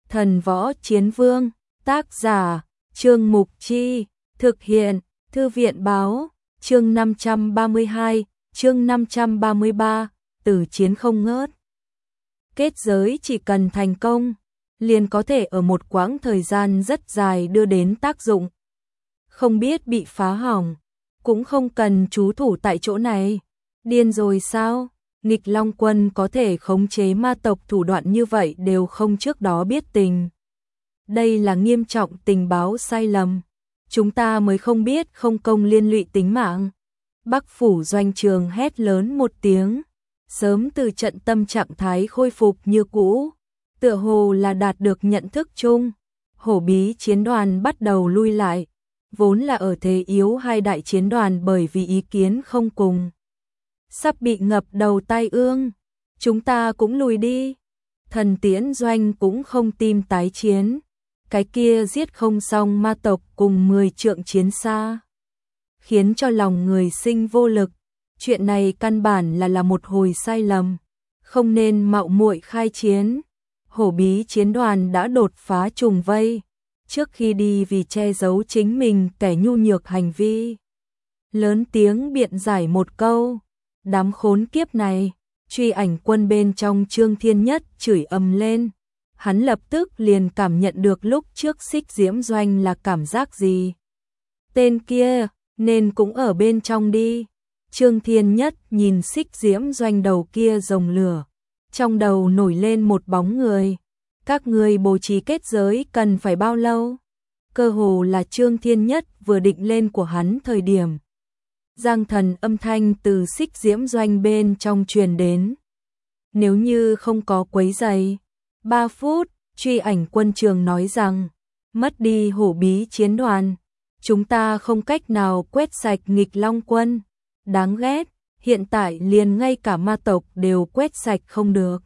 Thần Võ Chiến Vương, tác giả, Trương Mục Chi, thực hiện, Thư viện báo, chương 532, chương 533, tử chiến không ngớt. Kết giới chỉ cần thành công, liền có thể ở một quãng thời gian rất dài đưa đến tác dụng. Không biết bị phá hỏng, cũng không cần trú thủ tại chỗ này. Điên rồi sao? Nghịch Long Quân có thể khống chế ma tộc thủ đoạn như vậy đều không trước đó biết tình. Đây là nghiêm trọng tình báo sai lầm. Chúng ta mới không biết không công liên lụy tính mạng. Bắc phủ doanh trường hét lớn một tiếng. Sớm từ trận tâm trạng thái khôi phục như cũ. Tựa hồ là đạt được nhận thức chung. Hổ bí chiến đoàn bắt đầu lui lại. Vốn là ở thế yếu hai đại chiến đoàn bởi vì ý kiến không cùng. Sắp bị ngập đầu tai ương. Chúng ta cũng lùi đi. Thần Tiễn Doanh cũng không tim tái chiến. Cái kia giết không xong ma tộc cùng 10 trượng chiến xa. Khiến cho lòng người sinh vô lực. Chuyện này căn bản là một hồi sai lầm. Không nên mạo muội khai chiến. Hổ bí chiến đoàn đã đột phá trùng vây. Trước khi đi vì che giấu chính mình kẻ nhu nhược hành vi. Lớn tiếng biện giải một câu. Đám khốn kiếp này. Truy ảnh quân bên trong Trương Thiên Nhất chửi ầm lên. Hắn lập tức liền cảm nhận được lúc trước Xích Diễm Doanh là cảm giác gì. Tên kia, nên cũng ở bên trong đi. Trương Thiên Nhất nhìn Xích Diễm Doanh đầu kia rồng lửa. Trong đầu nổi lên một bóng người. Các người bố trí kết giới cần phải bao lâu? Cơ hồ là Trương Thiên Nhất vừa định lên của hắn thời điểm. Giang thần âm thanh từ Xích Diễm Doanh bên trong truyền đến. Nếu như không có quấy rầy, 3 phút, truy ảnh quân trường nói rằng, mất đi hổ bí chiến đoàn, chúng ta không cách nào quét sạch nghịch Long Quân. Đáng ghét, hiện tại liền ngay cả ma tộc đều quét sạch không được.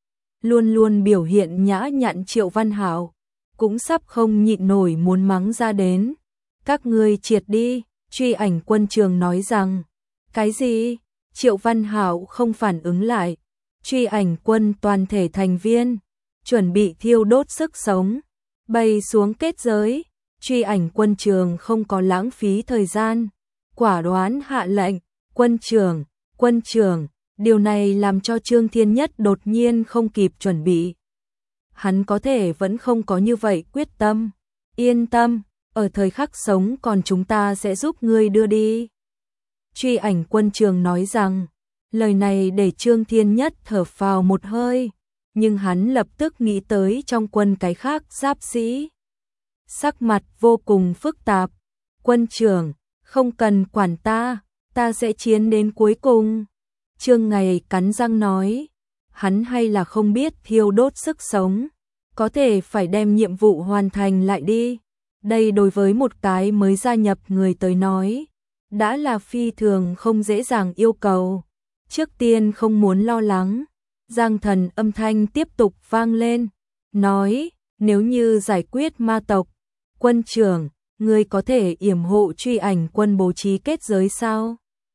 Luôn luôn biểu hiện nhã nhặn Triệu Văn Hảo, cũng sắp không nhịn nổi muốn mắng ra đến. Các ngươi triệt đi, truy ảnh quân trường nói rằng, cái gì? Triệu Văn Hảo không phản ứng lại. Truy ảnh quân toàn thể thành viên, chuẩn bị thiêu đốt sức sống, bay xuống kết giới. Truy ảnh quân trường không có lãng phí thời gian, quả đoán hạ lệnh, quân trưởng, điều này làm cho Trương Thiên Nhất đột nhiên không kịp chuẩn bị. Hắn có thể vẫn không có như vậy quyết tâm, yên tâm, ở thời khắc sống còn chúng ta sẽ giúp ngươi đưa đi. Truy ảnh quân trường nói rằng, lời này để Trương Thiên Nhất thở phào một hơi, nhưng hắn lập tức nghĩ tới trong quân cái khác giáp sĩ. Sắc mặt vô cùng phức tạp, quân trưởng, không cần quản ta sẽ chiến đến cuối cùng. Trương Ngày cắn răng nói, hắn hay là không biết thiêu đốt sức sống, có thể phải đem nhiệm vụ hoàn thành lại đi. Đây đối với một cái mới gia nhập người tới nói, đã là phi thường không dễ dàng yêu cầu. Trước tiên không muốn lo lắng, Giang thần âm thanh tiếp tục vang lên, nói, nếu như giải quyết ma tộc, quân trưởng, người có thể yểm hộ truy ảnh quân bố trí kết giới sao?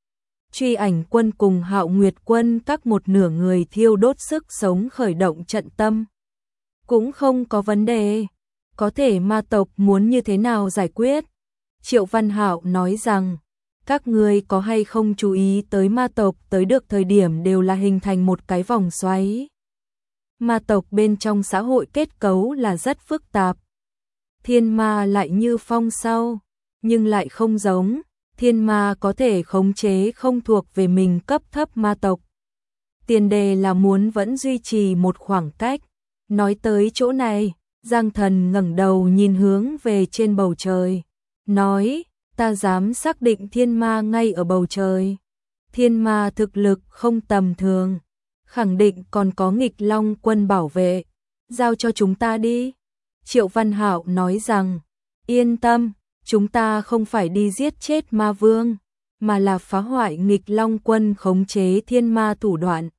Truy ảnh quân cùng Hạo Nguyệt quân các một nửa người thiêu đốt sức sống khởi động trận tâm. Cũng không có vấn đề, có thể ma tộc muốn như thế nào giải quyết? Triệu Văn Hạo nói rằng, các người có hay không chú ý tới ma tộc tới được thời điểm đều là hình thành một cái vòng xoáy. Ma tộc bên trong xã hội kết cấu là rất phức tạp. Thiên ma lại như phong sau, nhưng lại không giống. Thiên ma có thể khống chế không thuộc về mình cấp thấp ma tộc. Tiền đề là muốn vẫn duy trì một khoảng cách. Nói tới chỗ này, Giang thần ngẩng đầu nhìn hướng về trên bầu trời. Nói, ta dám xác định thiên ma ngay ở bầu trời. Thiên ma thực lực không tầm thường. Khẳng định còn có nghịch Long Quân bảo vệ. Giao cho chúng ta đi. Triệu Văn Hạo nói rằng, yên tâm. Chúng ta không phải đi giết chết ma vương, mà là phá hoại nghịch Long Quân khống chế thiên ma thủ đoạn.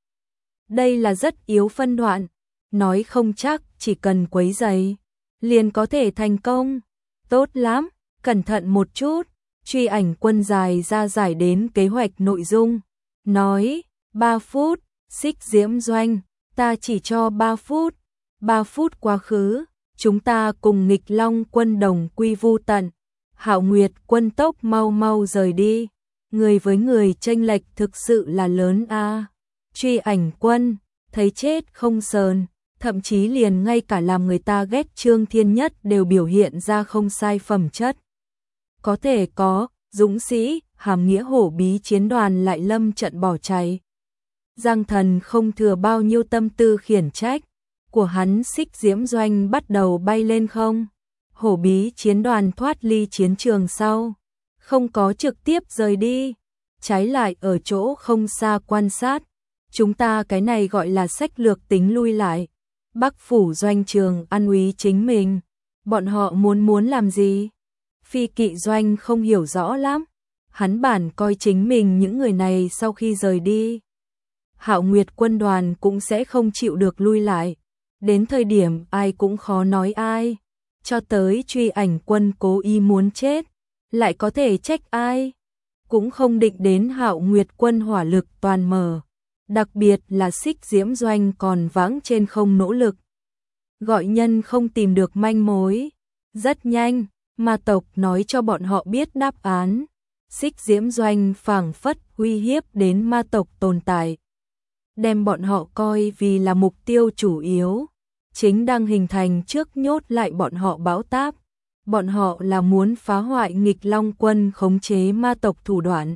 Đây là rất yếu phân đoạn, nói không chắc chỉ cần quấy rầy, liền có thể thành công. Tốt lắm, cẩn thận một chút, truy ảnh quân dài ra giải đến kế hoạch nội dung. Nói, 3 phút, Xích Diễm Doanh, ta chỉ cho 3 phút, 3 phút quá khứ, chúng ta cùng Nghịch Long quân đồng quy vu tận. Hạo Nguyệt quân tốc mau mau rời đi. Người với người chênh lệch thực sự là lớn a. Truy Ảnh quân thấy chết không sờn, thậm chí liền ngay cả làm người ta ghét Trương Thiên Nhất đều biểu hiện ra không sai phẩm chất. Có thể có, dũng sĩ, hàm nghĩa hổ bí chiến đoàn lại lâm trận bỏ chạy. Giang Thần không thừa bao nhiêu tâm tư khiển trách, của hắn Xích Diễm Doanh bắt đầu bay lên không. Hổ bí chiến đoàn thoát ly chiến trường sau, không có trực tiếp rời đi, trái lại ở chỗ không xa quan sát. Chúng ta cái này gọi là sách lược tính lui lại. Bắc phủ doanh trường an úy chính mình, bọn họ muốn làm gì? Phi Kỵ Doanh không hiểu rõ lắm, hắn bản coi chính mình những người này sau khi rời đi, Hạo Nguyệt quân đoàn cũng sẽ không chịu được lui lại. Đến thời điểm ai cũng khó nói ai, cho tới Truy Ảnh quân cố ý muốn chết, lại có thể trách ai? Cũng không định đến Hạo Nguyệt quân hỏa lực toàn mở, đặc biệt là Xích Diễm Doanh còn vãng trên không nỗ lực. Gọi nhân không tìm được manh mối. Rất nhanh, ma tộc nói cho bọn họ biết đáp án. Xích Diễm Doanh phảng phất uy hiếp đến ma tộc tồn tại, đem bọn họ coi vì là mục tiêu chủ yếu, chính đang hình thành trước nhốt lại bọn họ bão táp. Bọn họ là muốn phá hoại Nghịch Long quân khống chế ma tộc thủ đoạn.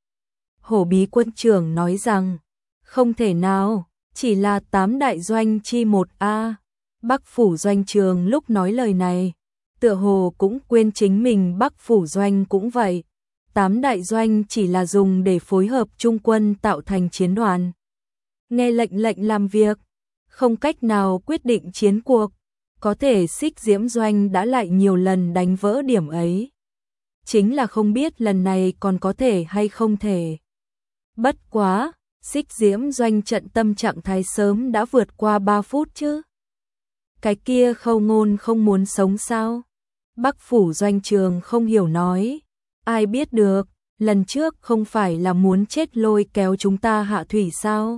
Hổ bí quân trưởng nói rằng, không thể nào, chỉ là 8 đại doanh chi 1A. Bắc phủ doanh trường lúc nói lời này, tựa hồ cũng quên chính mình Bắc phủ doanh cũng vậy. 8 đại doanh chỉ là dùng để phối hợp trung quân tạo thành chiến đoàn. Nghe lệnh làm việc, không cách nào quyết định chiến cuộc. Có thể Xích Diễm Doanh đã lại nhiều lần đánh vỡ điểm ấy. Chính là không biết lần này còn có thể hay không thể. Bất quá, Xích Diễm Doanh trận tâm trạng thái sớm đã vượt qua 3 phút chứ. Cái kia Khâu Ngôn không muốn sống sao? Bắc phủ doanh trường không hiểu nói. Ai biết được, lần trước không phải là muốn chết lôi kéo chúng ta hạ thủy sao?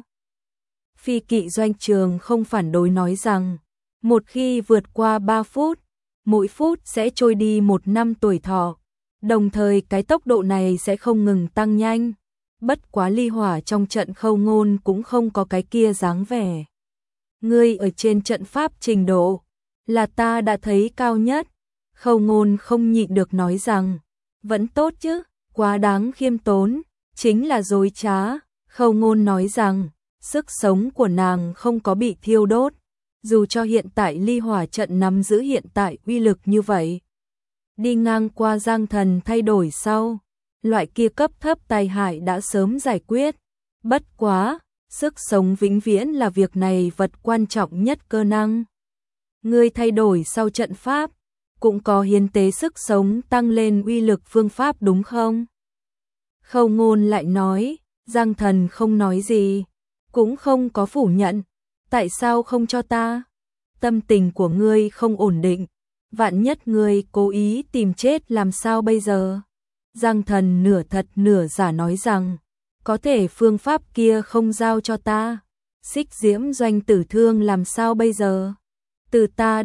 Phi Kỵ doanh trường không phản đối nói rằng, một khi vượt qua 3 phút, mỗi phút sẽ trôi đi 1 năm tuổi thọ, đồng thời cái tốc độ này sẽ không ngừng tăng nhanh. Bất quá ly hỏa trong trận Khâu Ngôn cũng không có cái kia dáng vẻ. Ngươi ở trên trận pháp trình độ, là ta đã thấy cao nhất. Khâu Ngôn không nhịn được nói rằng, vẫn tốt chứ, quá đáng khiêm tốn, chính là dối trá. Khâu Ngôn nói rằng, sức sống của nàng không có bị thiêu đốt, dù cho hiện tại ly hỏa trận nắm giữ hiện tại uy lực như vậy. Đi ngang qua Giang Thần thay đổi sau, loại kia cấp thấp tai hại đã sớm giải quyết. Bất quá, sức sống vĩnh viễn là việc này vật quan trọng nhất cơ năng. Ngươi thay đổi sau trận pháp, cũng có hiến tế sức sống tăng lên uy lực phương pháp đúng không? Khâu Ngôn lại nói, Giang Thần không nói gì, cũng không có phủ nhận. Tại sao không cho ta? Tâm tình của ngươi không ổn định, vạn nhất ngươi cố ý tìm chết làm sao bây giờ? Giang Thần nửa thật nửa giả nói rằng, có thể phương pháp kia không giao cho ta. Xích Diễm Doanh tử thương làm sao bây giờ? Từ ta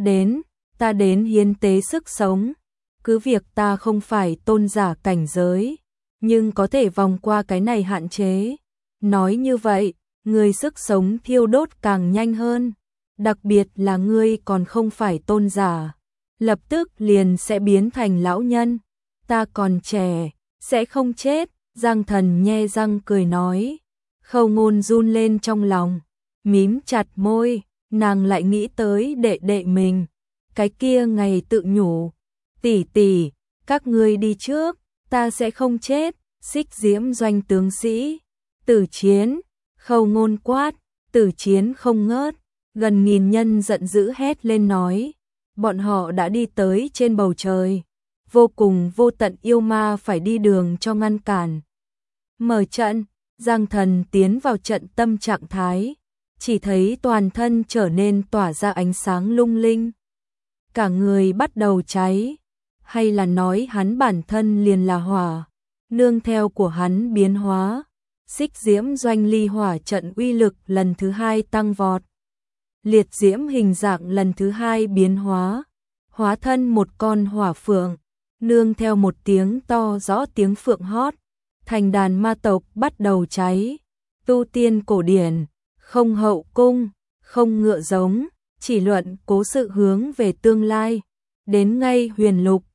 đến hiến tế sức sống. Cứ việc ta không phải tôn giả cảnh giới, nhưng có thể vòng qua cái này hạn chế. Nói như vậy, người sức sống thiêu đốt càng nhanh hơn. Đặc biệt là ngươi còn không phải tôn giả, lập tức liền sẽ biến thành lão nhân. Ta còn trẻ, sẽ không chết. Giang Thần nhe răng cười nói. Khâu Ngôn run lên trong lòng, mím chặt môi, nàng lại nghĩ tới đệ đệ mình. Cái kia ngày tự nhủ, tỷ tỷ, các ngươi đi trước, ta sẽ không chết. Xích Diễm Doanh tướng sĩ, tử chiến. Khâu Ngôn quát, tử chiến không ngớt. Gần 1000 nhân giận dữ hét lên nói, bọn họ đã đi tới trên bầu trời, vô cùng vô tận yêu ma phải đi đường cho ngăn cản. Mở trận, Giang Thần tiến vào trận tâm trạng thái, chỉ thấy toàn thân trở nên tỏa ra ánh sáng lung linh. Cả người bắt đầu cháy, hay là nói hắn bản thân liền là hỏa, nương theo của hắn biến hóa. Xích Diễm Doanh ly hỏa trận uy lực lần thứ 2 tăng vọt. liệt diễm hình dạng lần thứ hai biến hóa, hóa thân một con hỏa phượng, nương theo một tiếng to rõ tiếng phượng hót, thành đàn ma tộc bắt đầu cháy. Tu tiên cổ điển, không hậu cung, không ngựa giống, chỉ luận cố sự hướng về tương lai. Đến ngay huyền lục,